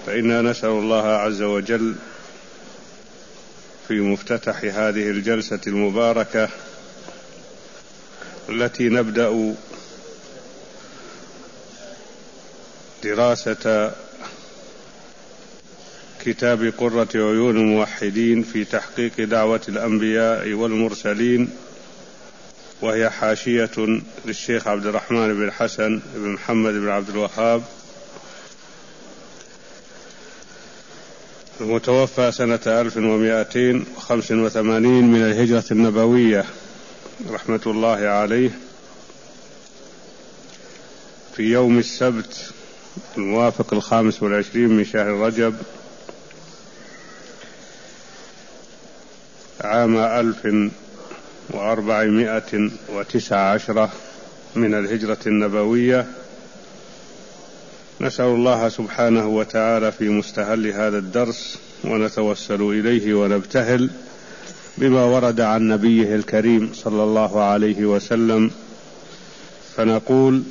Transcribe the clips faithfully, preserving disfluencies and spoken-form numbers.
فإنا نسأل الله عز وجل في مفتتح هذه الجلسة المباركة التي نبدأ دراسة كتاب قرة عيون الموحدين في تحقيق دعوة الأنبياء والمرسلين، وهي حاشية للشيخ عبد الرحمن بن حسن بن محمد بن عبد الوهاب المتوفى سنة ألف ومائتين وخمس وثمانين من الهجرة النبوية رحمة الله عليه، في يوم السبت الموافق الخامس والعشرين من شهر رجب عام ألف وأربعمائة وتسعة عشر من الهجرة النبوية. نسأل الله سبحانه وتعالى في مستهل هذا الدرس ونتوسل إليه ونبتهل بما ورد عن نبيه الكريم صلى الله عليه وسلم، فنقول: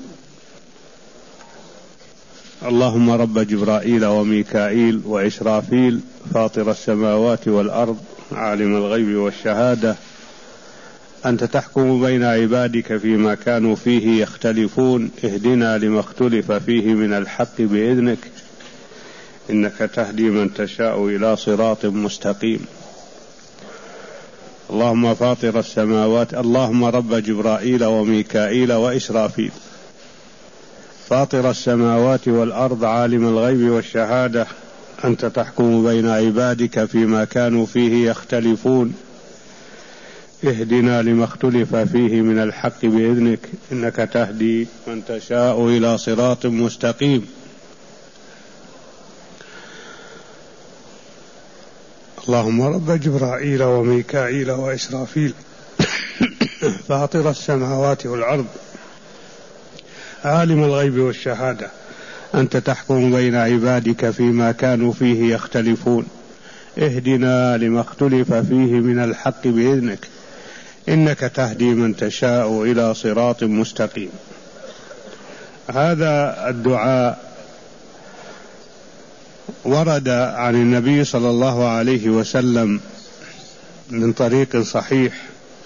اللهم رب جبرائيل وميكائيل وإسرافيل فاطر السماوات والأرض عالم الغيب والشهادة، أنت تحكم بين عبادك فيما كانوا فيه يختلفون، اهدنا لما اختلف فيه من الحق بإذنك، إنك تهدي من تشاء إلى صراط مستقيم. اللهم فاطر السماوات اللهم رب جبرائيل وميكائيل وإسرافيل فاطر السماوات والأرض عالم الغيب والشهادة، أنت تحكم بين عبادك فيما كانوا فيه يختلفون، اهدنا لما اختلف فيه من الحق بإذنك، إنك تهدي من تشاء إلى صراط مستقيم. اللهم رب جبرائيل وميكائيل وإسرافيل فاطر السماوات والأرض عالم الغيب والشهادة، أنت تحكم بين عبادك فيما كانوا فيه يختلفون، اهدنا لما اختلف فيه من الحق بإذنك، إنك تهدي من تشاء إلى صراط مستقيم. هذا الدعاء ورد عن النبي صلى الله عليه وسلم من طريق صحيح،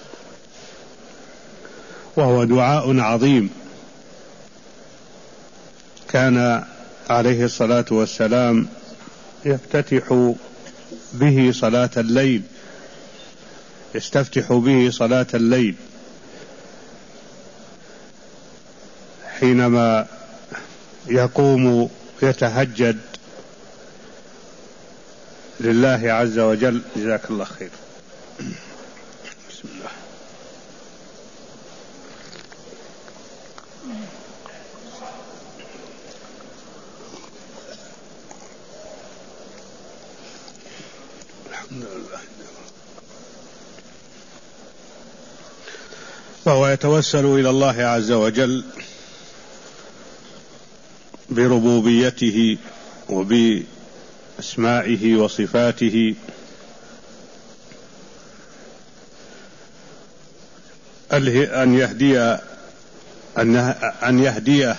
وهو دعاء عظيم كان عليه الصلاة والسلام يفتتح به صلاة الليل، يستفتح به صلاة الليل حينما يقوم يتهجد لله عز وجل. جزاك الله خير. بسم الله. الحمد لله. فهو يتوسل إلى الله عز وجل بربوبيته وبأسمائه وصفاته أن يهدي أن يهديه،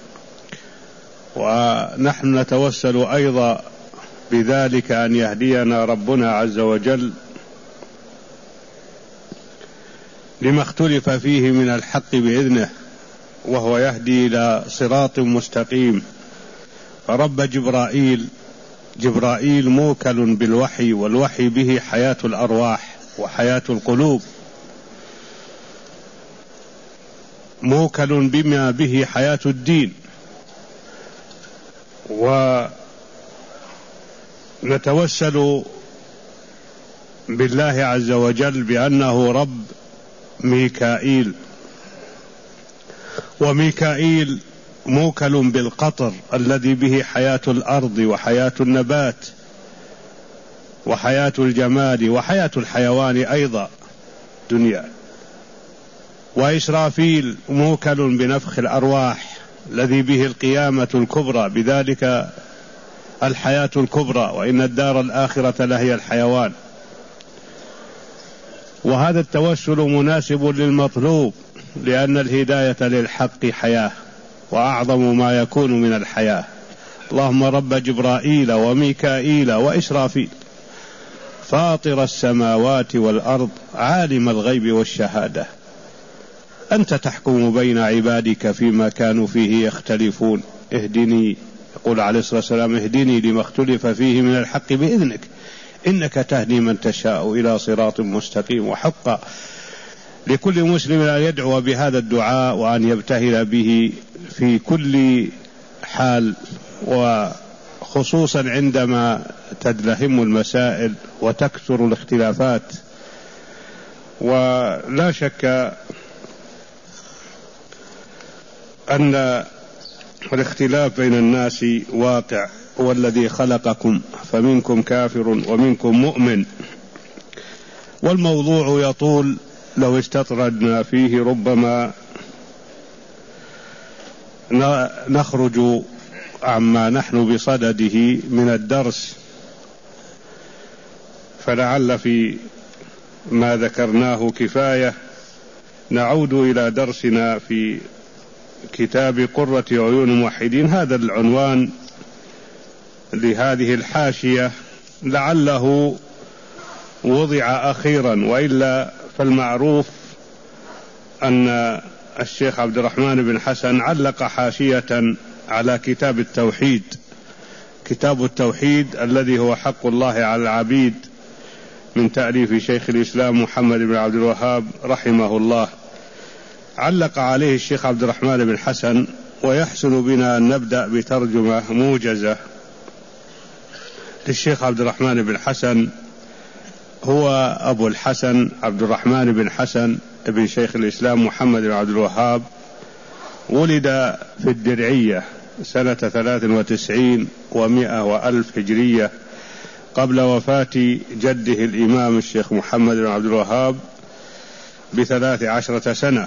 ونحن نتوسل أيضا بذلك أن يهدينا ربنا عز وجل لما اختلف فيه من الحق بإذنه، وهو يهدي إلى صراط مستقيم. فرب جبرائيل جبرائيل موكل بالوحي، والوحي به حياة الأرواح وحياة القلوب، موكل بما به حياة الدين. ونتوسل بالله عز وجل بأنه رب ميكائيل، وميكائيل موكل بالقطر الذي به حياة الأرض وحياة النبات وحياة الجماد وحياة الحيوان أيضا دنيا. وإسرافيل موكل بنفخ الأرواح الذي به القيامة الكبرى، بذلك الحياة الكبرى، وإن الدار الآخرة لهي الحيوان. وهذا التوسل مناسب للمطلوب، لأن الهداية للحق حياة، وأعظم ما يكون من الحياة اللهم رب جبرائيل وميكائيل وإسرافيل فاطر السماوات والأرض عالم الغيب والشهادة أنت تحكم بين عبادك فيما كانوا فيه يختلفون اهدني، يقول عليه الصلاة والسلام اهدني لما اختلف فيه من الحق بإذنك إنك تهدي من تشاء إلى صراط مستقيم. وحق لكل مسلم أن يدعو بهذا الدعاء وأن يبتهل به في كل حال، وخصوصا عندما تدلهم المسائل وتكثر الاختلافات. ولا شك أن الاختلاف بين الناس واقع، هو الذي خلقكم فمنكم كافر ومنكم مؤمن، والموضوع يطول لو استطردنا فيه ربما نخرج عما نحن بصدده من الدرس، فلعل في ما ذكرناه كفاية. نعود إلى درسنا في كتاب قرة عيون الموحدين. هذا العنوان لهذه الحاشية لعله وضع أخيرا، وإلا فالمعروف أن الشيخ عبد الرحمن بن حسن علق حاشية على كتاب التوحيد، كتاب التوحيد الذي هو حق الله على العبيد، من تأليف شيخ الإسلام محمد بن عبد الوهاب رحمه الله. علق عليه الشيخ عبد الرحمن بن حسن، ويحسن بنا أن نبدأ بترجمة موجزة للشيخ عبد الرحمن بن حسن. هو أبو الحسن عبد الرحمن بن حسن ابن شيخ الإسلام محمد بن عبد الوهاب، ولد في الدرعية سنة ثلاث وتسعين ومائة وألف هجرية، قبل وفاة جده الإمام الشيخ محمد بن عبد الوهاب بثلاث عشرة سنة،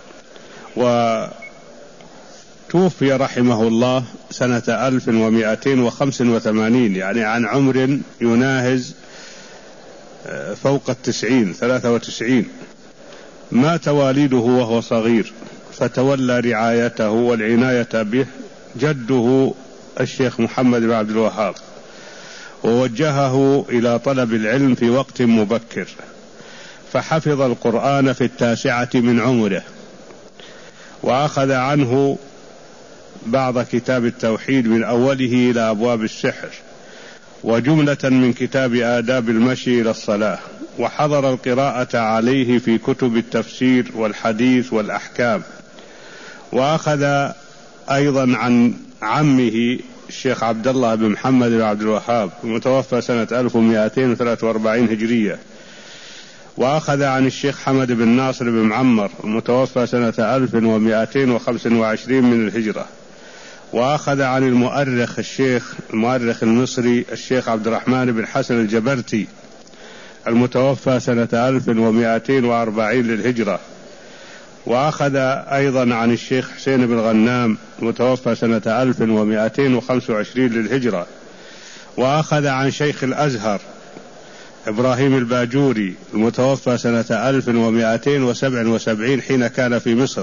وتوفي رحمه الله سنة ألف ومائتين وخمس وثمانين، يعني عن عمر يناهز فوق التسعين، ثلاثة وتسعين. مات والده وهو صغير، فتولى رعايته والعناية به جده الشيخ محمد بن عبد الوهاب، ووجهه إلى طلب العلم في وقت مبكر، فحفظ القرآن في التاسعة من عمره، وأخذ عنه بعض كتاب التوحيد من أوله إلى أبواب السحر، وجملة من كتاب آداب المشي إلى الصلاة، وحضر القراءة عليه في كتب التفسير والحديث والأحكام. وأخذ أيضا عن عمه الشيخ عبد الله بن محمد بن عبد الوهاب المتوفى سنة ألف ومائتين وثلاثة وأربعين هجرية، وأخذ عن الشيخ حمد بن ناصر بن معمر المتوفى سنة ألف ومائتين وخمس وعشرين من الهجرة، وأخذ عن المؤرخ الشيخ المؤرخ المصري الشيخ عبد الرحمن بن حسن الجبرتي المتوفى سنة ألف ومائتين وأربعين للهجرة، وأخذ أيضا عن الشيخ حسين بن غنام المتوفى سنة ألف ومائتين وخمس وعشرين للهجرة، وأخذ عن شيخ الأزهر إبراهيم الباجوري المتوفى سنة ألف ومائتين وسبع وسبعين حين كان في مصر.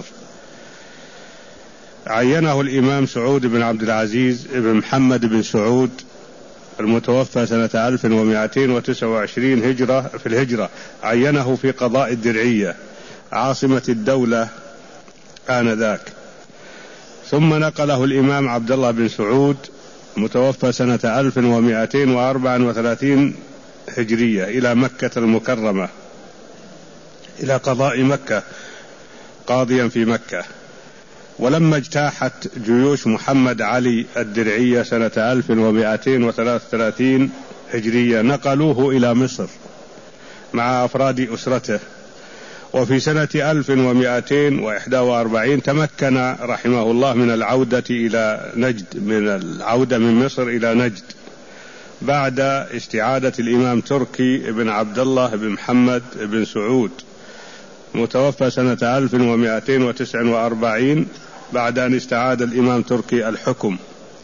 عينه الإمام سعود بن عبد العزيز بن محمد بن سعود المتوفى سنة ألف ومائتين وتسعة وعشرين هجرة في الهجرة، عينه في قضاء الدرعية عاصمة الدولة آنذاك. ثم نقله الإمام عبد الله بن سعود متوفى سنة ألف ومائتين وأربعة وثلاثين هجرية إلى مكة المكرمة، إلى قضاء مكة، قاضيا في مكة. ولما اجتاحت جيوش محمد علي الدرعية سنة ألف ومائتين وثلاثة وثلاثين هجرية نقلوه إلى مصر مع أفراد أسرته. وفي سنة ألف ومائتين وإحدى وأربعين تمكن رحمه الله من العودة إلى نجد، من العودة من مصر إلى نجد بعد استعادة الإمام تركي بن عبد الله بن محمد بن سعود متوفى سنة ألف ومائتين وتسعة وأربعين، بعد أن استعاد الإمام تركي الحكم،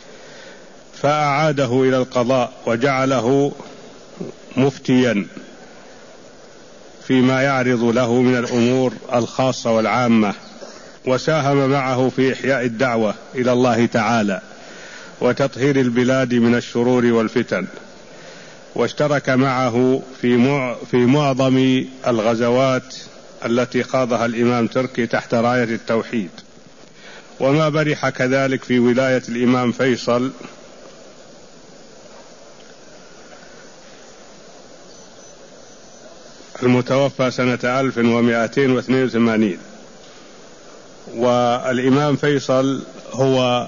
فأعاده إلى القضاء وجعله مفتيا فيما يعرض له من الأمور الخاصة والعامة، وساهم معه في إحياء الدعوة إلى الله تعالى، وتطهير البلاد من الشرور والفتن، واشترك معه في في معظم الغزوات التي خاضها الإمام تركي تحت راية التوحيد. وما برح كذلك في ولاية الإمام فيصل المتوفى سنة ألف ومائتين واثنين وثمانين. والإمام فيصل هو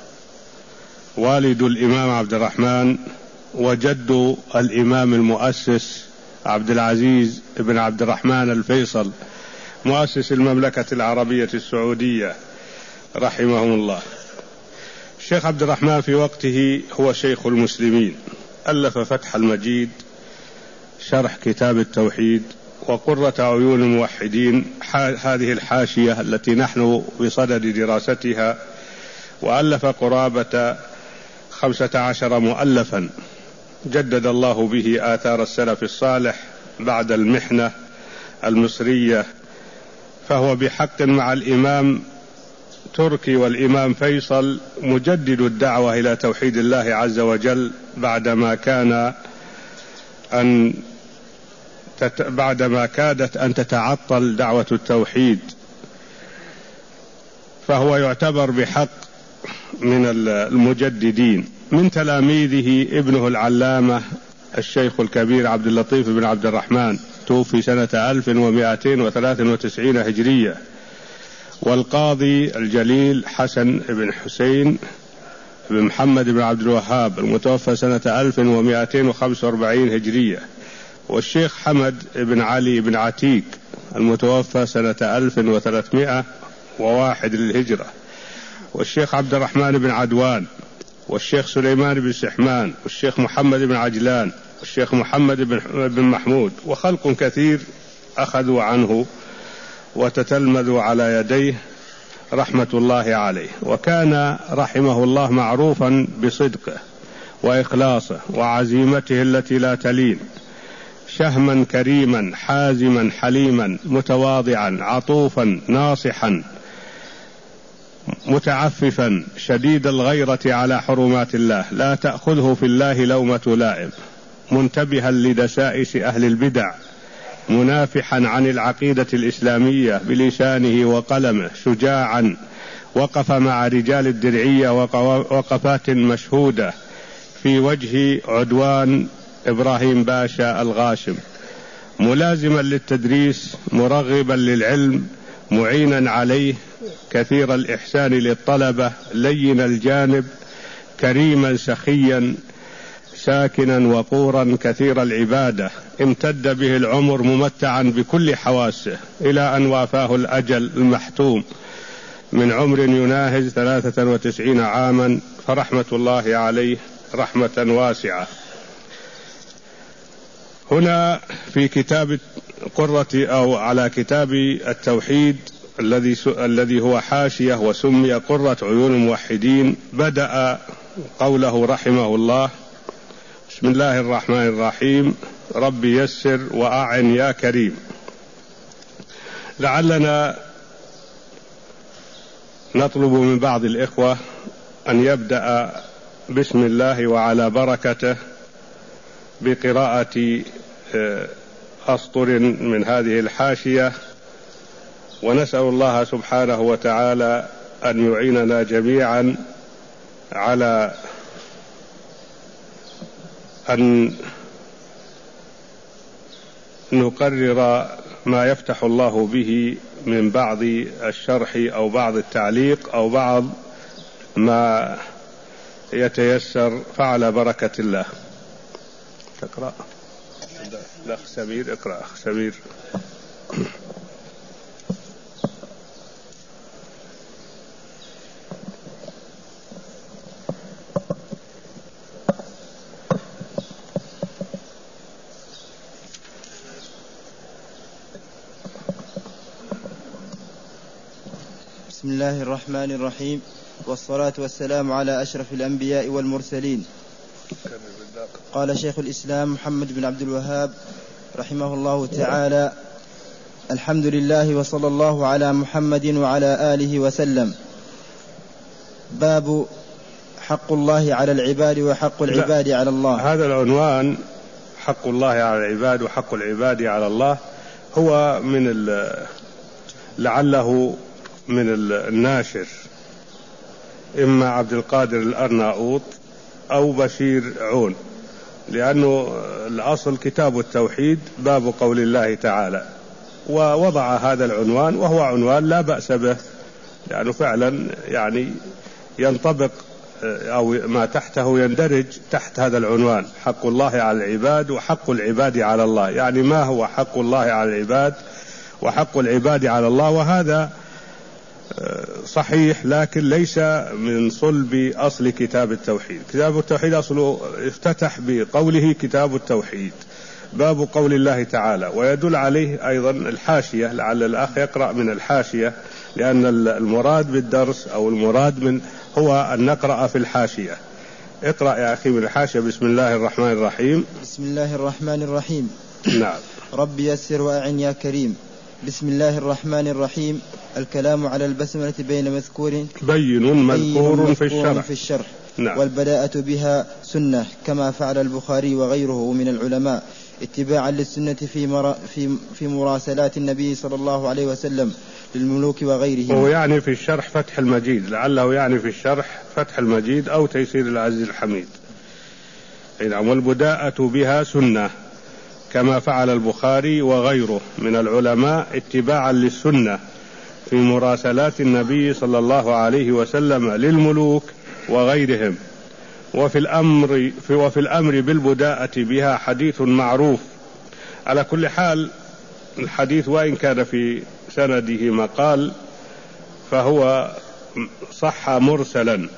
والد الإمام عبد الرحمن وجد الإمام المؤسس عبد العزيز بن عبد الرحمن الفيصل مؤسس المملكة العربية السعودية رحمهم الله. الشيخ عبد الرحمن في وقته هو شيخ المسلمين، ألف فتح المجيد شرح كتاب التوحيد وقرة عيون الموحدين، هذه الحاشية التي نحن بصدد دراستها، وألف قرابة خمسة عشر مؤلفا جدد الله به آثار السلف الصالح بعد المحنة المصرية. فهو بحق مع الإمام تركي والإمام فيصل مجدد الدعوة إلى توحيد الله عز وجل بعدما كان أن تت... بعدما كادت أن تتعطل دعوة التوحيد. فهو يعتبر بحق من المجددين. من تلاميذه ابنه العلامة الشيخ الكبير عبد اللطيف بن عبد الرحمن، توفي سنة ألف ومائتين وثلاث وتسعين هجرية. والقاضي الجليل حسن بن حسين بن محمد بن عبد الوهاب المتوفى سنة ألف ومائتين وخمسة وأربعين هجرية. والشيخ حمد بن علي بن عتيق المتوفى سنة ألف وثلاثمائة وواحد للهجرة. والشيخ عبد الرحمن بن عدوان، والشيخ سليمان بن سحمان، والشيخ محمد بن عجلان، والشيخ محمد بن محمود، وخلق كثير أخذوا عنه وتتلمذوا على يديه رحمة الله عليه. وكان رحمه الله معروفا بصدقه وإخلاصه وعزيمته التي لا تلين، شهما كريما حازما حليما متواضعا عطوفا ناصحا متعففا شديد الغيرة على حرمات الله، لا تأخذه في الله لومة لائم، منتبها لدسائس أهل البدع، منافحا عن العقيدة الإسلامية بلسانه وقلمه، شجاعا وقف مع رجال الدرعية وقفات مشهودة في وجه عدوان إبراهيم باشا الغاشم، ملازما للتدريس مرغبا للعلم معينا عليه، كثير الإحسان للطلبة، لين الجانب، كريما سخيا ساكنا وقورا، كثير العبادة، امتد به العمر ممتعا بكل حواسه إلى أن وافاه الأجل المحتوم من عمر يناهز ثلاثة وتسعين عاما، فرحمة الله عليه رحمة واسعة. هنا في كتاب قرة أو على كتاب التوحيد الذي الذي هو حاشية وسمي قرة عيون الموحدين، بدأ قوله رحمه الله: بسم الله الرحمن الرحيم، رب يسر وأعن يا كريم. لعلنا نطلب من بعض الإخوة أن يبدأ بسم الله وعلى بركته بقراءة أسطر من هذه الحاشية، ونسأل الله سبحانه وتعالى أن يعيننا جميعا على أن نقرر ما يفتح الله به من بعض الشرح أو بعض التعليق أو بعض ما يتيسر، فعلى بركة الله. تقرأ الأخ سمير، اقرأ أخ سمير. بسم الله الرحمن الرحيم، والصلاة والسلام على أشرف الأنبياء والمرسلين. قال شيخ الإسلام محمد بن عبد الوهاب رحمه الله تعالى: الحمد لله وصلى الله على محمد وعلى آله وسلم. باب حق الله على العباد وحق العباد على الله. هذا العنوان حق الله على العباد وحق العباد على الله هو من لعله من الناشر إما عبد القادر الأرناؤوط أو بشير عون، لأنه الأصل كتاب التوحيد باب قول الله تعالى، ووضع هذا العنوان وهو عنوان لا بأس به، لأنه فعلا يعني ينطبق أو ما تحته يندرج تحت هذا العنوان حق الله على العباد وحق العباد على الله. يعني ما هو حق الله على العباد وحق العباد على الله؟ وهذا صحيح لكن ليس من صلب أصل كتاب التوحيد. كتاب التوحيد أصله افتتح بقوله كتاب التوحيد باب قول الله تعالى، ويدل عليه أيضا الحاشية، لعل الأخ يقرأ من الحاشية، لأن المراد بالدرس أو المراد من هو أن نقرأ في الحاشية. اقرأ يا أخي من الحاشية. بسم الله الرحمن الرحيم. بسم الله الرحمن الرحيم. نعم. رب يسر وأعن يا كريم. بسم الله الرحمن الرحيم. الكلام على البسملة بين مذكور بين مذكور في الشرح, في الشرح. نعم. والبداءة بها سنة كما فعل البخاري وغيره من العلماء اتباعا للسنة في, مر... في... في مراسلات النبي صلى الله عليه وسلم للملوك وغيرهم. هو يعني في الشرح فتح المجيد، لعله يعني في الشرح فتح المجيد أو تيسير العزيز الحميد. نعم. والبداءة بها سنة كما فعل البخاري وغيره من العلماء اتباعا للسنة في مراسلات النبي صلى الله عليه وسلم للملوك وغيرهم. وفي الأمر, في وفي الأمر بالبداءة بها حديث معروف. على كل حال الحديث وإن كان في سنده مقال فهو صح مرسلا،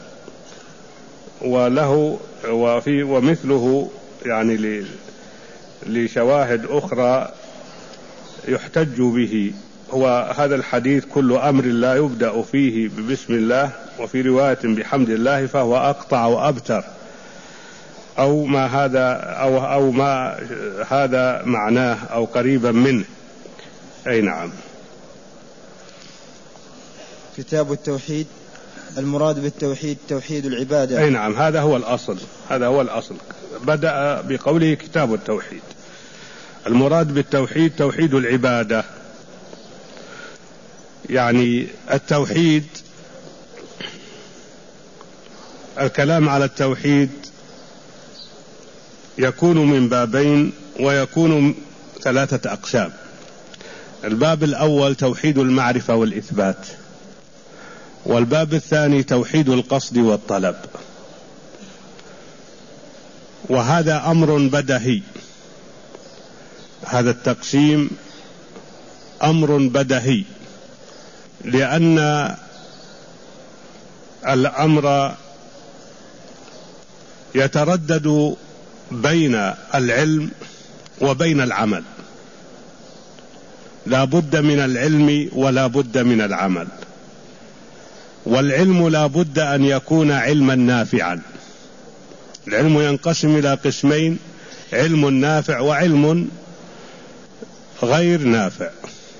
وله وفي ومثله يعني لشواهد أخرى يحتج به. هو هذا الحديث كل أمر لا يبدأ فيه ببسم الله، وفي رواية بحمد الله، فهو أقطع وأبتر، أو ما هذا أو, أو ما هذا معناه أو قريبا منه. أي نعم. كتاب التوحيد المراد بالتوحيد توحيد العبادة. أي نعم. هذا هو الأصل، هذا هو الأصل. بدأ بقوله كتاب التوحيد. المراد بالتوحيد توحيد العبادة، يعني التوحيد، الكلام على التوحيد يكون من بابين ويكون ثلاثة أقسام. الباب الأول توحيد المعرفة والإثبات، والباب الثاني توحيد القصد والطلب. وهذا أمر بدهي، هذا التقسيم أمر بدهي، لأن الأمر يتردد بين العلم وبين العمل، لا بد من العلم ولا بد من العمل. والعلم لا بد أن يكون علما نافعا. العلم ينقسم إلى قسمين: علم نافع وعلم غير نافع.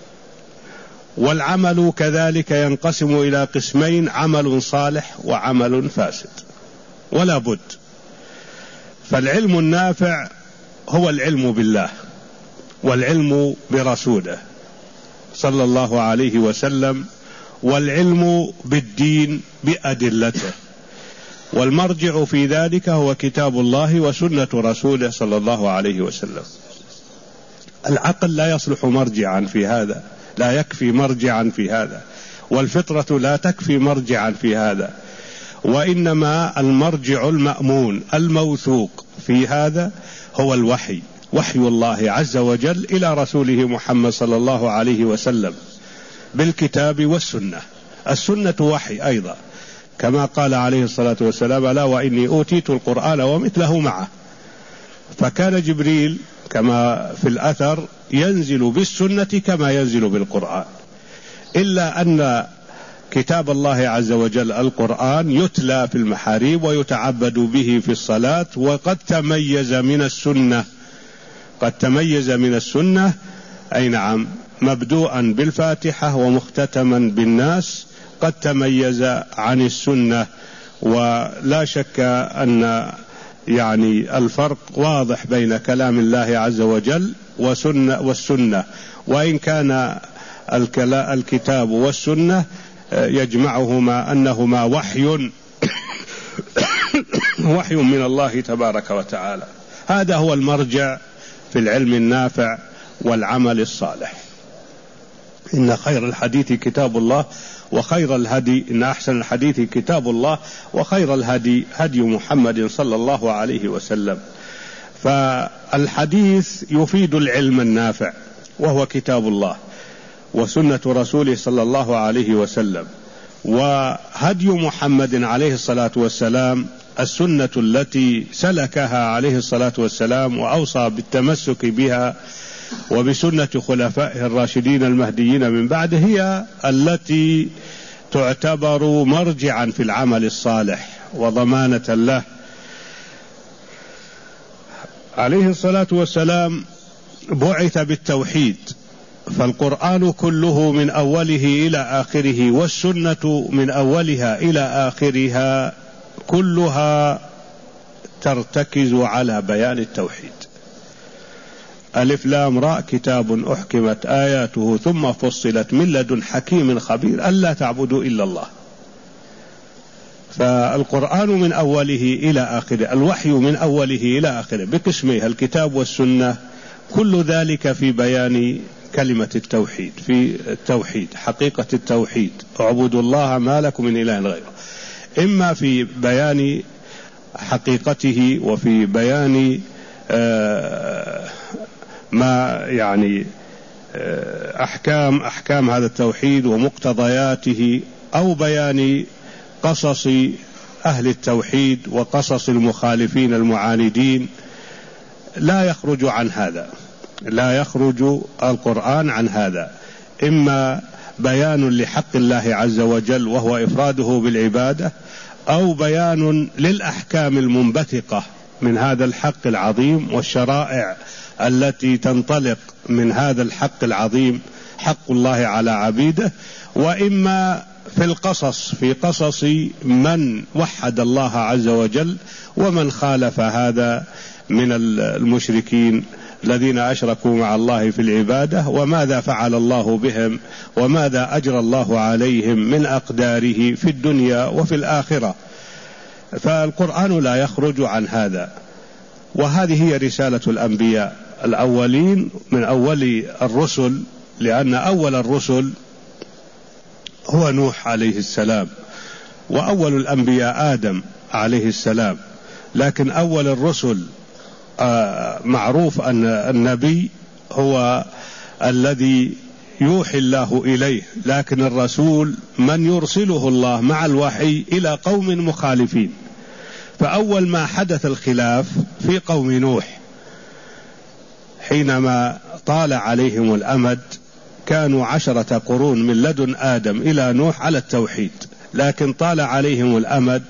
والعمل كذلك ينقسم إلى قسمين: عمل صالح وعمل فاسد، ولا بد. فالعلم النافع هو العلم بالله والعلم برسوله صلى الله عليه وسلم، والعلم بالدين بأدلته، والمرجع في ذلك هو كتاب الله وسنة رسوله صلى الله عليه وسلم. العقل لا يصلح مرجعا في هذا، لا يكفي مرجعا في هذا، والفطرة لا تكفي مرجعا في هذا، وإنما المرجع المأمون الموثوق في هذا هو الوحي، وحي الله عز وجل إلى رسوله محمد صلى الله عليه وسلم بالكتاب والسنة. السنة وحي أيضا، كما قال عليه الصلاة والسلام: ألا وإني أوتيت القرآن ومثله معه. فكان جبريل كما في الأثر ينزل بالسنة كما ينزل بالقرآن، إلا أن كتاب الله عز وجل القرآن يتلى في المحاريب ويتعبد به في الصلاة، وقد تميز من السنة، قد تميز من السنة أي نعم، مبدوءا بالفاتحة ومختتما بالناس، قد تميز عن السنة ولا شك أن يعني الفرق واضح بين كلام الله عز وجل وسنة والسنة، وإن كان الكتاب والسنة يجمعهما أنهما وحي وحي من الله تبارك وتعالى. هذا هو المرجع في العلم النافع والعمل الصالح. إن خير الحديث كتاب الله وخير الهدي إن أحسن الحديث كتاب الله وخير الهدي هدي محمد صلى الله عليه وسلم. فالحديث يفيد العلم النافع وهو كتاب الله وسنة رسوله صلى الله عليه وسلم، وهدي محمد عليه الصلاة والسلام السنة التي سلكها عليه الصلاة والسلام وأوصى بالتمسك بها وبسنة خلفائه الراشدين المهديين من بعده، هي التي تعتبر مرجعا في العمل الصالح وضمانة له. عليه الصلاة والسلام بعث بالتوحيد، فالقرآن كله من أوله إلى آخره والسنة من أولها إلى آخرها كلها ترتكز على بيان التوحيد. ألف لام راء كتاب أحكمت آياته ثم فصلت من لدن حكيم خبير ألا تعبدوا إلا الله. فالقرآن من أوله إلى آخره، الوحي من أوله إلى آخره بقسميها الكتاب والسنة، كل ذلك في بيان كلمة التوحيد، في التوحيد حقيقة التوحيد، اعبدوا الله ما لكم من إله غيره، إما في بيان حقيقته وفي بيان آه ما يعني أحكام أحكام هذا التوحيد ومقتضياته، أو بيان قصص أهل التوحيد وقصص المخالفين المعاندين. لا يخرج عن هذا، لا يخرج القرآن عن هذا، إما بيان لحق الله عز وجل وهو إفراده بالعبادة، أو بيان للأحكام المنبثقة من هذا الحق العظيم والشرائع التي تنطلق من هذا الحق العظيم حق الله على عبيده، وإما في القصص في قصص من وحد الله عز وجل ومن خالف هذا من المشركين الذين أشركوا مع الله في العبادة، وماذا فعل الله بهم وماذا أجرى الله عليهم من أقداره في الدنيا وفي الآخرة. فالقرآن لا يخرج عن هذا، وهذه هي رسالة الأنبياء الأولين من أول الرسل، لأن أول الرسل هو نوح عليه السلام، وأول الأنبياء آدم عليه السلام، لكن أول الرسل معروف أن النبي هو الذي يوحي الله إليه، لكن الرسول من يرسله الله مع الوحي إلى قوم مخالفين. فأول ما حدث الخلاف في قوم نوح حينما طال عليهم الأمد، كانوا عشرة قرون من لدن آدم إلى نوح على التوحيد، لكن طال عليهم الأمد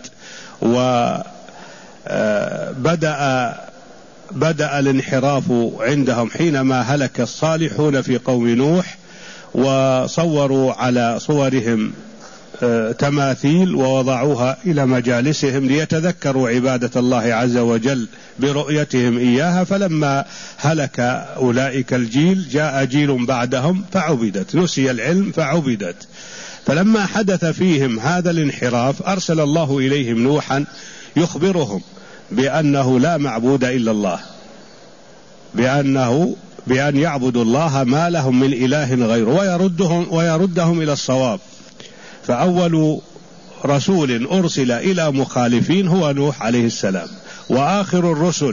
وبدأ بدأ الانحراف عندهم حينما هلك الصالحون في قوم نوح، وصوروا على صورهم تماثيل ووضعوها إلى مجالسهم ليتذكروا عبادة الله عز وجل برؤيتهم إياها. فلما هلك أولئك الجيل جاء جيل بعدهم فعبدت، نسي العلم فعبدت. فلما حدث فيهم هذا الانحراف أرسل الله إليهم نوحا يخبرهم بأنه لا معبود إلا الله، بأنه بأن يعبدوا الله ما لهم من إله غيره، ويردهم, ويردهم إلى الصواب. فأول رسول أرسل إلى مخالفين هو نوح عليه السلام، وآخر الرسل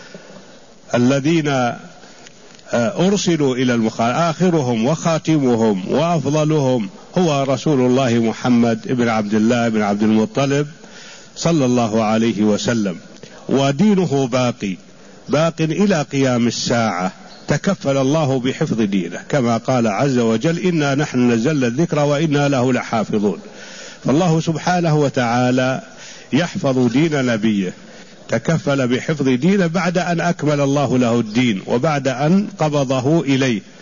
الذين أرسلوا إلى المخالف آخرهم وخاتمهم وأفضلهم هو رسول الله محمد بن عبد الله بن عبد المطلب صلى الله عليه وسلم، ودينه باقي باق إلى قيام الساعة. تكفل الله بحفظ دينه كما قال عز وجل إنا نحن نزلنا الذكر وإنا له لحافظون. فالله سبحانه وتعالى يحفظ دين نبيه، تكفل بحفظ دينه بعد أن أكمل الله له الدين وبعد أن قبضه إليه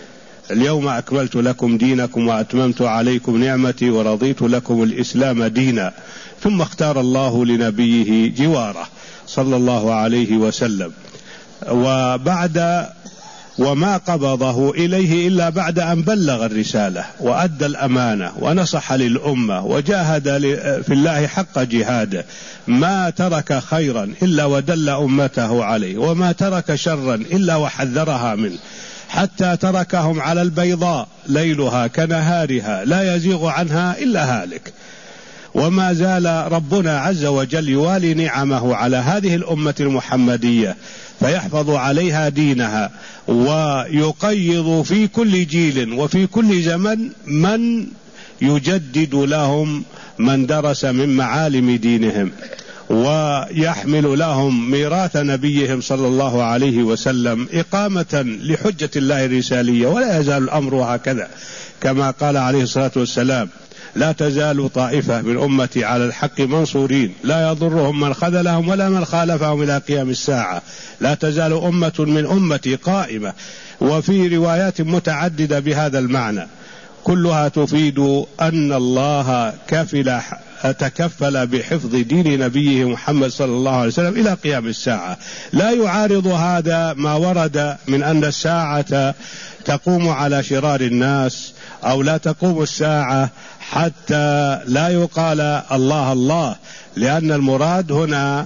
اليوم أكملت لكم دينكم وأتممت عليكم نعمتي ورضيت لكم الإسلام دينا. ثم اختار الله لنبيه جواره صلى الله عليه وسلم، وبعد وما قبضه إليه إلا بعد أن بلغ الرسالة وأدى الأمانة ونصح للأمة وجاهد في الله حق جهاده، ما ترك خيرا إلا ودل أمته عليه، وما ترك شرا إلا وحذرها منه، حتى تركهم على البيضاء ليلها كنهارها لا يزيغ عنها إلا هالك. وما زال ربنا عز وجل يوالي نعمه على هذه الأمة المحمدية فيحفظ عليها دينها، ويقيض في كل جيل وفي كل زمن من يجدد لهم من درس من معالم دينهم، ويحمل لهم ميراث نبيهم صلى الله عليه وسلم إقامة لحجة الله الرسالية. ولا يزال الأمر هكذا كما قال عليه الصلاة والسلام: لا تزال طائفة من أمتي على الحق منصورين لا يضرهم من خذلهم ولا من خالفهم إلى قيام الساعة. لا تزال أمة من أمتي قائمة، وفي روايات متعددة بهذا المعنى كلها تفيد أن الله كفل تكفل بحفظ دين نبيه محمد صلى الله عليه وسلم إلى قيام الساعة. لا يعارض هذا ما ورد من أن الساعة تقوم على شرار الناس، أو لا تقوم الساعة حتى لا يقال الله الله، لأن المراد هنا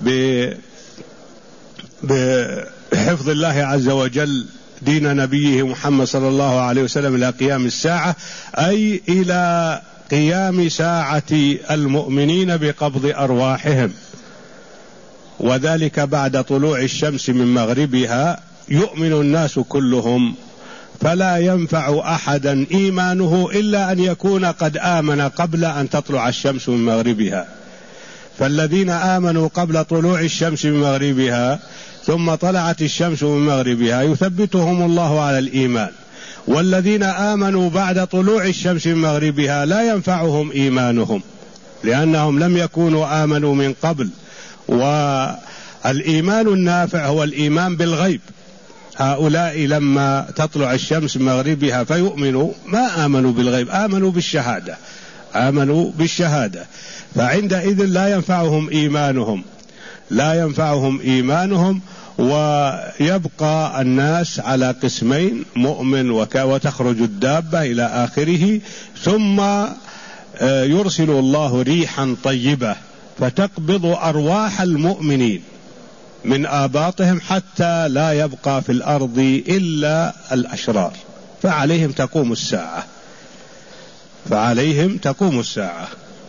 بحفظ الله عز وجل دين نبيه محمد صلى الله عليه وسلم إلى قيام الساعة، أي إلى قيام ساعة المؤمنين بقبض أرواحهم، وذلك بعد طلوع الشمس من مغربها يؤمن الناس كلهم، فلا ينفع أحدا إيمانه إلا أن يكون قد آمن قبل أن تطلع الشمس من مغربها. فالذين آمنوا قبل طلوع الشمس من مغربها ثم طلعت الشمس من مغربها يثبتهم الله على الإيمان، والذين آمنوا بعد طلوع الشمس من مغربها لا ينفعهم إيمانهم لأنهم لم يكونوا آمنوا من قبل. والإيمان النافع هو الإيمان بالغيب. هؤلاء لما تطلع الشمس من مغربها فيؤمنوا ما آمنوا بالغيب، آمنوا بالشهادة آمنوا بالشهادة فعندئذ لا ينفعهم إيمانهم لا ينفعهم إيمانهم ويبقى الناس على قسمين: مؤمن وتخرج الدابة إلى آخره، ثم يرسل الله ريحا طيبة فتقبض أرواح المؤمنين من آباطهم حتى لا يبقى في الأرض إلا الأشرار، فعليهم تقوم الساعة فعليهم تقوم الساعة.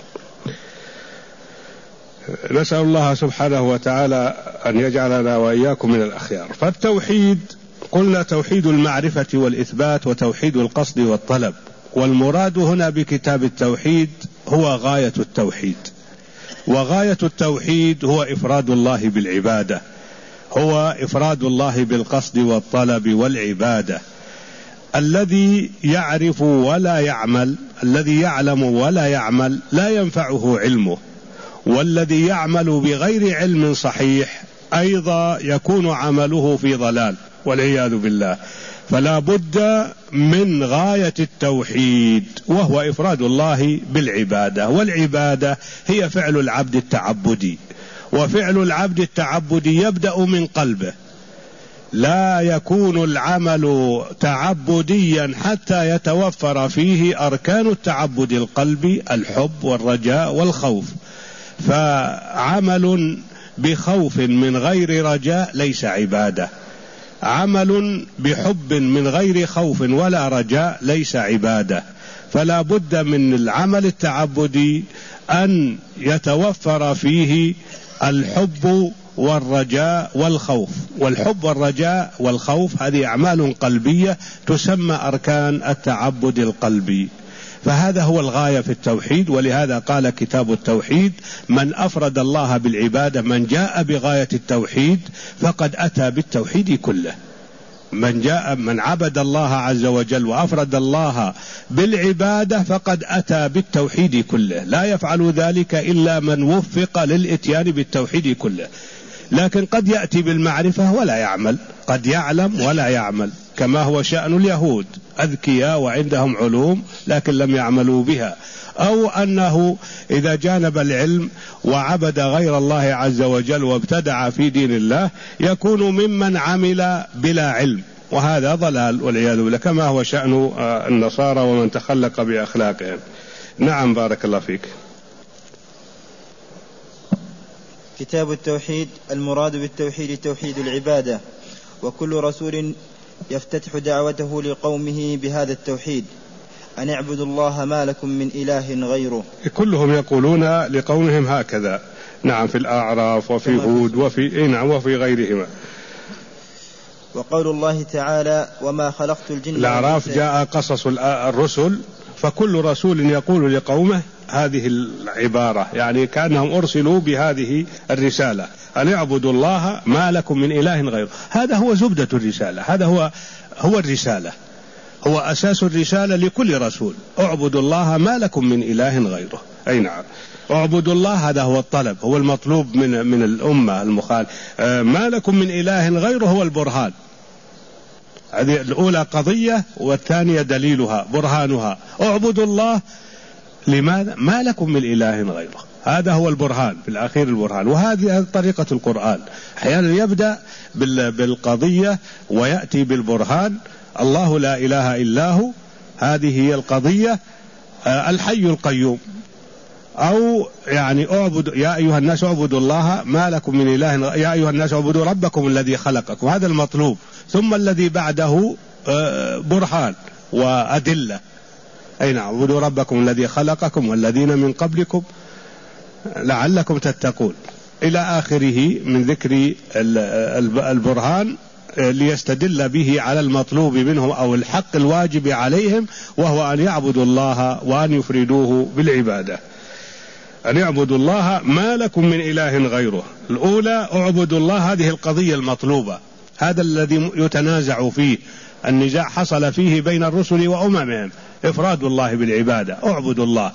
نسأل الله سبحانه وتعالى أن يجعلنا وإياكم من الأخيار. فالتوحيد قلنا توحيد المعرفة والإثبات وتوحيد القصد والطلب، والمراد هنا بكتاب التوحيد هو غاية التوحيد، وغاية التوحيد هو إفراد الله بالعبادة، هو إفراد الله بالقصد والطلب والعبادة. الذي يعرف ولا يعمل، الذي يعلم ولا يعمل لا ينفعه علمه، والذي يعمل بغير علم صحيح أيضا يكون عمله في ضلال والعياذ بالله. فلا بد من غاية التوحيد وهو إفراد الله بالعبادة، والعبادة هي فعل العبد التعبدي، وفعل العبد التعبدي يبدأ من قلبه، لا يكون العمل تعبديا حتى يتوفر فيه أركان التعبد القلبي: الحب والرجاء والخوف. فعمل بخوف من غير رجاء ليس عبادة، عمل بحب من غير خوف ولا رجاء ليس عبادة. فلا بد من العمل التعبدي أن يتوفر فيه الحب والرجاء والخوف، والحب والرجاء والخوف هذه أعمال قلبية تسمى أركان التعبد القلبي. فهذا هو الغاية في التوحيد، ولهذا قال كتاب التوحيد: من أفرد الله بالعبادة، من جاء بغاية التوحيد فقد أتى بالتوحيد كله. من جاء من عبد الله عز وجل وأفرد الله بالعبادة فقد أتى بالتوحيد كله، لا يفعل ذلك إلا من وفق للإتيان بالتوحيد كله، لكن قد يأتي بالمعرفة ولا يعمل، قد يعلم ولا يعمل، كما هو شأن اليهود، أذكياء وعندهم علوم لكن لم يعملوا بها. أو أنه إذا جانب العلم وعبد غير الله عز وجل وابتدع في دين الله يكون ممن عمل بلا علم، وهذا ضلال والعياذ بالله، كما هو شأن النصارى ومن تخلق بأخلاقهم. نعم بارك الله فيك. كتاب التوحيد. المراد بالتوحيد توحيد العبادة، وكل رسول يفتتح دعوته لقومه بهذا التوحيد: أن اعبدوا الله ما لكم من إله غيره. كلهم يقولون لقومهم هكذا. نعم، في الأعراف وفي هود وفي نعم وفي غيرهما. وقول الله تعالى: وما خلقت الجن. الأعراف جاء قصص الرسل، فكل رسول يقول لقومه هذه العبارة، يعني كأنهم أرسلوا بهذه الرسالة: أن اعبدوا الله ما لكم من إله غيره. هذا هو زبدة الرسالة، هذا هو هو الرسالة، هو أساس الرسالة لكل رسول: اعبدوا الله ما لكم من إله غيره. أي نعم، اعبدوا الله، هذا هو الطلب، هو المطلوب من من الأمة المخالفة. ما لكم من إله غيره هو البرهان. هذه الأولى قضية، والثانية دليلها برهانها: اعبدوا الله. لماذا؟ ما لكم من إله غيره، هذا هو البرهان، في الأخير البرهان. وهذه طريقة القرآن، أحيانا يبدأ بالقضية ويأتي بالبرهان. الله لا إله إلا هو، هذه هي القضية. الحي القيوم، أو يعني اعبد يا أيها الناس اعبدوا الله ما لكم من إله، يا أيها الناس اعبدوا ربكم الذي خلقكم، هذا المطلوب. ثم الذي بعده برهان وأدلة. أي نعم، اعبدوا ربكم الذي خلقكم والذين من قبلكم لعلكم تتقون، إلى آخره من ذكر البرهان ليستدل به على المطلوب منهم أو الحق الواجب عليهم، وهو أن يعبدوا الله وأن يفردوه بالعبادة. أن يعبدوا الله ما لكم من إله غيره. الأولى اعبدوا الله، هذه القضية المطلوبة، هذا الذي يتنازع فيه، النزاع حصل فيه بين الرسل وأممهم: إفراد الله بالعبادة، اعبدوا الله.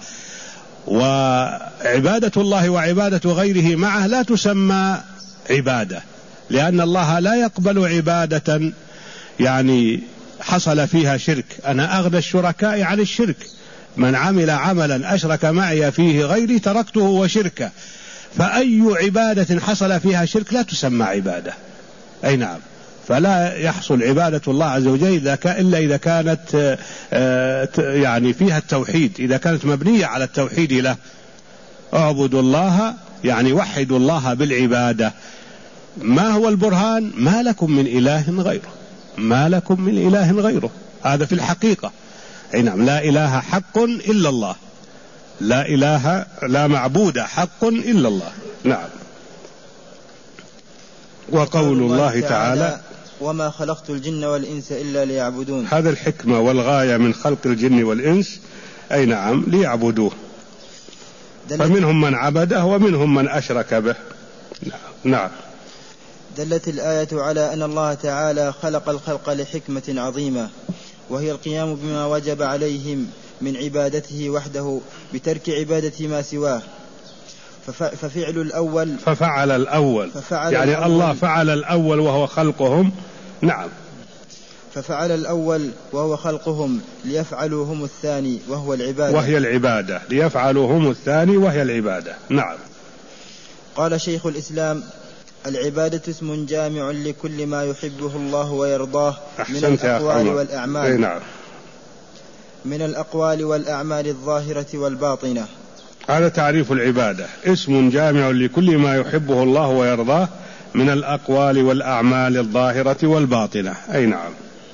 وعبادة الله وعبادة غيره معه لا تسمى عبادة، لأن الله لا يقبل عبادة يعني حصل فيها شرك. أنا أغنى الشركاء عن الشرك، من عمل عملا أشرك معي فيه غيري تركته وشركه. فأي عبادة حصل فيها شرك لا تسمى عبادة. أي نعم، فلا يحصل عبادة الله عز وجل إلا إذا كانت يعني فيها التوحيد، إذا كانت مبنية على التوحيد له. اعبدوا الله يعني وحدوا الله بالعبادة. ما هو البرهان؟ ما لكم من إله غيره، ما لكم من إله غيره، هذا في الحقيقة. أي نعم، لا إله حق إلا الله، لا إله لا معبود حق إلا الله. نعم. وقول الله تعالى: وما خلقت الجن والإنس إلا ليعبدون. هذا الحكمة والغاية من خلق الجن والإنس، أي نعم، ليعبدوه. فمنهم من عبده ومنهم من أشرك به. نعم. دلت الآية على أن الله تعالى خلق الخلق لحكمة عظيمة، وهي القيام بما وجب عليهم من عبادته وحده بترك عبادة ما سواه. ففعل الأول ففعل الأول ففعل يعني الأول الله فعل الأول وهو خلقهم. نعم. ففعل الأول وهو خلقهم ليفعلوا هم الثاني وهو العبادة، وهي العبادة، ليفعلوا هم الثاني وهي العبادة. نعم. قال شيخ الإسلام: العبادة اسم جامع لكل ما يحبه الله ويرضاه من الأقوال والأعمال. نعم. من الأقوال والأعمال الظاهرة والباطنة. هذا تعريف العبادة: اسم جامع لكل ما يحبه الله ويرضاه من الأقوال والأعمال الظاهرة والباطنة. أي نعم.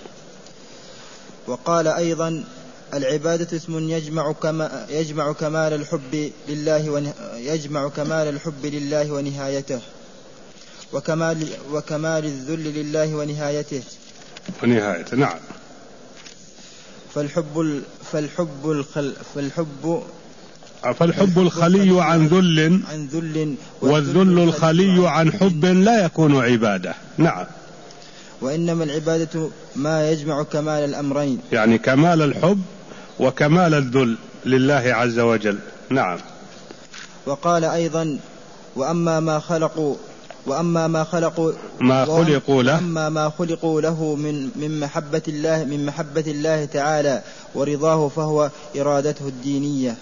وقال أيضا: العبادة اسم يجمع كما يجمع كمال الحب لله ونه... يجمع كمال الحب لله ونهايته، وكمال وكمال الذل لله ونهايته ونهايته. نعم. فالحب ال... فالحب الخل... فالحب فالحب الخلي عن ذل عن ذل والذل الخلي عن حب لا يكون عبادة. نعم. وإنما العبادة ما يجمع كمال الأمرين، يعني كمال الحب وكمال الذل لله عز وجل. نعم. وقال أيضا: وأما ما خلقوا وأما ما خلقوا ما خلقوا له وأما ما خلقوا له من من محبة الله من محبة الله تعالى ورضاه فهو إرادته الدينية.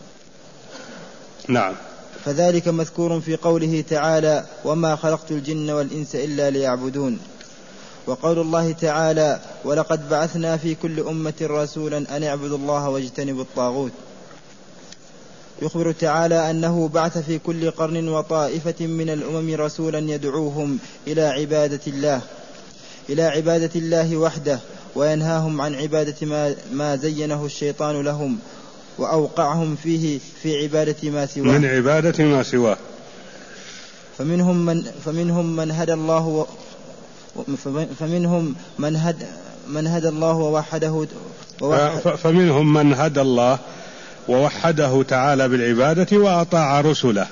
نعم. فذلك مذكور في قوله تعالى: وما خلقت الجن والإنس إلا ليعبدون. وقول الله تعالى: ولقد بعثنا في كل أمة رسولا أن اعبدوا الله واجتنبوا الطاغوت. يخبر تعالى أنه بعث في كل قرن وطائفة من الأمم رسولا يدعوهم إلى عبادة الله إلى عبادة الله وحده، وينهاهم عن عبادة ما, ما زينه الشيطان لهم وأوقعهم فيه في عبادة ما سواه من عبادة ما سواه. فمنهم من فمنهم من هدى الله و فمنهم من هدى من هدى الله ووحده ووحد فمنهم من هدى الله ووحده تعالى بالعبادة وأطاع رسله.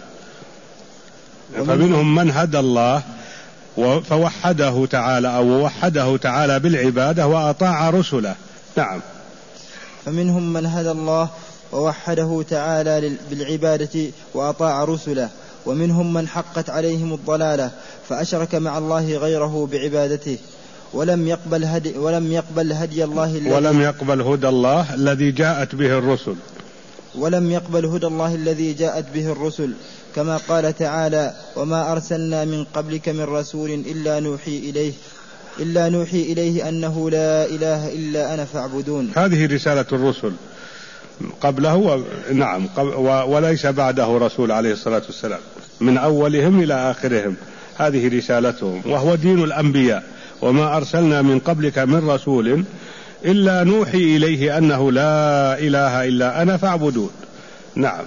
فمنهم من هدى الله فوحده تعالى أو وحده تعالى بالعبادة وأطاع رسله. نعم. فمنهم من هدى الله ووحده تعالى بالعبادة وأطاع رسله، ومنهم من حقت عليهم الضلالة فأشرك مع الله غيره بعبادته، ولم يقبل هدي ولم يقبل هدي الله الذي ولم يقبل هدى الله الذي جاءت به الرسل ولم يقبل هدى الله الذي جاءت به الرسل كما قال تعالى: وما أرسلنا من قبلك من رسول إلا نوحي إليه إلا نوحي إليه أنه لا إله إلا أنا فاعبدون. هذه رسالة الرسل قبله و... نعم و... وليس بعده رسول عليه الصلاة والسلام، من أولهم إلى آخرهم هذه رسالتهم، وهو دين الأنبياء: وما أرسلنا من قبلك من رسول إلا نوحي إليه أنه لا إله إلا أنا فاعبدون. نعم.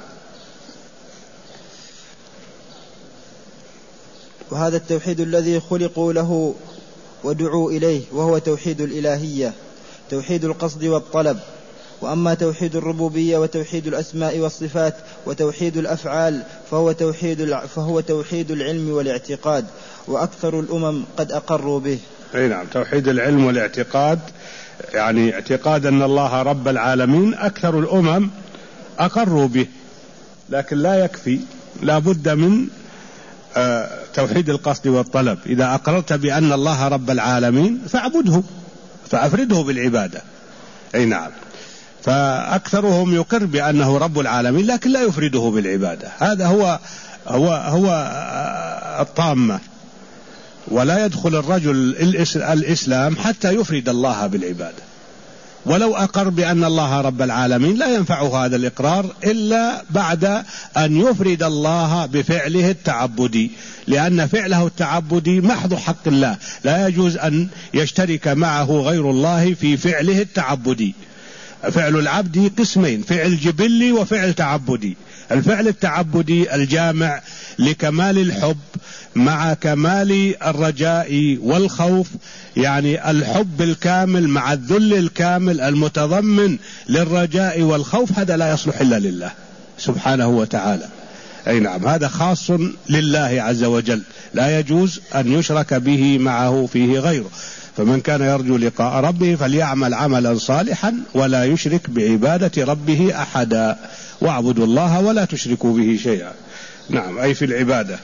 وهذا التوحيد الذي خلقوا له ودعوا إليه وهو توحيد الإلهية، توحيد القصد والطلب. وأما توحيد الربوبية وتوحيد الأسماء والصفات وتوحيد الأفعال فهو توحيد, فهو توحيد العلم والاعتقاد، وأكثر الأمم قد أقروا به. أي نعم، توحيد العلم والاعتقاد، يعني اعتقاد أن الله رب العالمين، أكثر الأمم أقروا به، لكن لا يكفي، لا بد من آه توحيد القصد والطلب. إذا أقررت بأن الله رب العالمين فاعبده، فأفرده بالعبادة. أي نعم. فأكثرهم يقر بأنه رب العالمين لكن لا يفرده بالعبادة. هذا هو هو هو الطامة. ولا يدخل الرجل الإسلام حتى يفرد الله بالعبادة، ولو أقر بأن الله رب العالمين لا ينفعه هذا الإقرار إلا بعد أن يفرد الله بفعله التعبدي، لأن فعله التعبدي محض حق الله، لا يجوز أن يشترك معه غير الله في فعله التعبدي. فعل العبد قسمين: فعل جبلي وفعل تعبدي. الفعل التعبدي الجامع لكمال الحب مع كمال الرجاء والخوف، يعني الحب الكامل مع الذل الكامل المتضمن للرجاء والخوف، هذا لا يصلح إلا لله سبحانه وتعالى. أي نعم، هذا خاص لله عز وجل، لا يجوز أن يشرك به معه فيه غيره. فمن كان يرجو لقاء ربه فليعمل عملا صالحا ولا يشرك بعبادة ربه أحدا، واعبدوا الله ولا تشركوا به شيئا. نعم، أي في العبادة.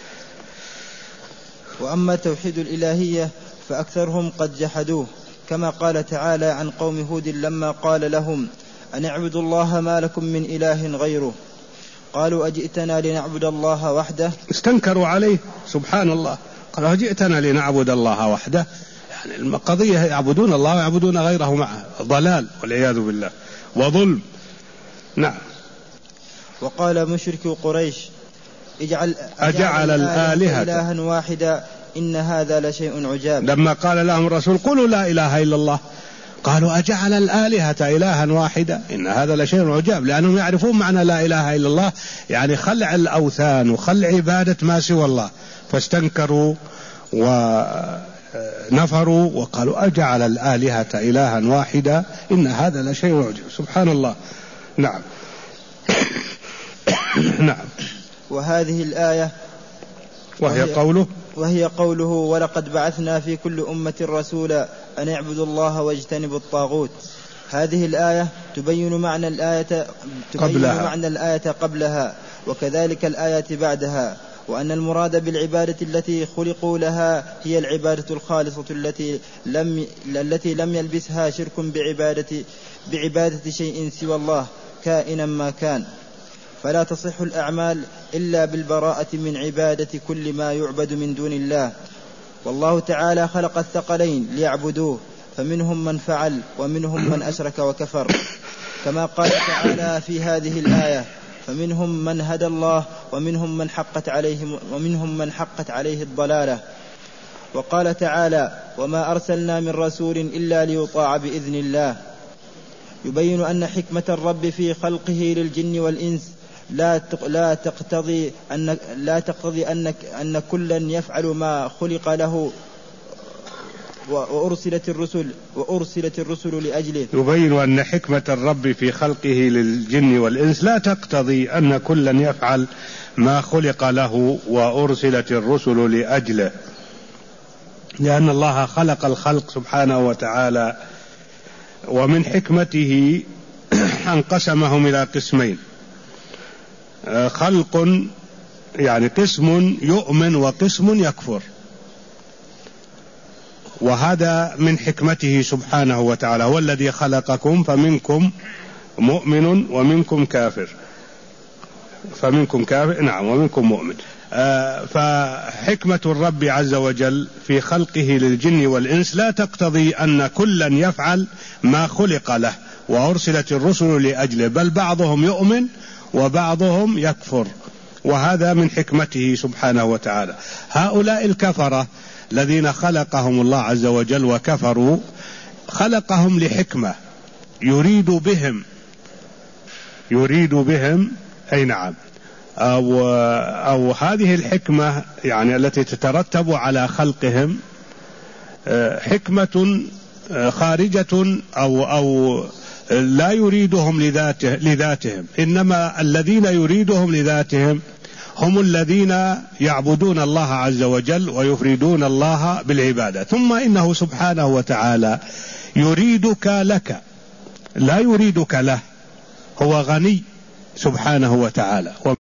وأما توحيد الإلهية فأكثرهم قد جحدوه، كما قال تعالى عن قوم هود لما قال لهم: أن اعبدوا الله ما لكم من إله غيره، قالوا أجئتنا لنعبد الله وحده. استنكروا عليه سبحان الله، قالوا أجئتنا لنعبد الله وحده، يعني القضية يعبدون الله ويعبدون غيره معه، ضلال والعياذ بالله وظلم. نعم. وقال مشرك قريش: اجعل أجعل الآلهة إلها واحدا إن هذا لشيء عجاب. لما قال لهم الرسول: قولوا لا إله إلا الله، قالوا أجعل الآلهة إلها واحدا إن هذا لشيء عجاب، لأنهم يعرفون معنى لا إله إلا الله، يعني خلع الأوثان وخلع عبادة ما سوى الله، فاستنكروا ونفروا وقالوا أجعل الآلهة إلها واحدا إن هذا لشيء عجاب. سبحان الله. نعم. نعم. وهذه الآية وهي, وهي قوله وهي قوله ولقد بعثنا في كل أمة رسولا أن اعبدوا الله واجتنبوا الطاغوت. هذه الآية تبين معنى الآية تبين قبلها. معنى الآية قبلها، وكذلك الآية بعدها. وأن المراد بالعبادة التي خلقوا لها هي العبادة الخالصة التي لم, التي لم يلبسها شرك بعبادة, بعبادة شيء سوى الله كائنا ما كان. فلا تصح الأعمال إلا بالبراءة من عبادة كل ما يعبد من دون الله. والله تعالى خلق الثقلين ليعبدوه، فمنهم من فعل ومنهم من أشرك وكفر، كما قال تعالى في هذه الآية: فمنهم من هدى الله ومنهم من حقت عليه, ومنهم من حقت عليه الضلالة. وقال تعالى: وما أرسلنا من رسول إلا ليطاع بإذن الله. يبين أن حكمة الرب في خلقه للجن والإنس لا لا تقتضي أن لا تقتضي أن أن كلا يفعل ما خلق له، وأرسلت الرسل وأرسلت الرسل لأجله. يبين أن حكمة الرب في خلقه للجن والإنس لا تقتضي أن كلا يفعل ما خلق له وأرسلت الرسل لأجله، لأن الله خلق الخلق سبحانه وتعالى، ومن حكمته انقسمهم إلى قسمين: خلق يعني قسم يؤمن وقسم يكفر، وهذا من حكمته سبحانه وتعالى. هو الذي خلقكم فمنكم مؤمن ومنكم كافر، فمنكم كافر نعم ومنكم مؤمن. آه فحكمة الرب عز وجل في خلقه للجن والإنس لا تقتضي أن كلا يفعل ما خلق له وأرسلت الرسل لأجله، بل بعضهم يؤمن وبعضهم يكفر، وهذا من حكمته سبحانه وتعالى. هؤلاء الكفرة الذين خلقهم الله عز وجل وكفروا خلقهم لحكمة يريد بهم يريد بهم أي نعم أو, أو هذه الحكمة يعني التي تترتب على خلقهم حكمة خارجة أو, أو لا يريدهم لذاته لذاتهم، إنما الذين يريدهم لذاتهم هم الذين يعبدون الله عز وجل ويفردون الله بالعبادة. ثم إنه سبحانه وتعالى يريدك لك لا يريدك له، هو غني سبحانه وتعالى.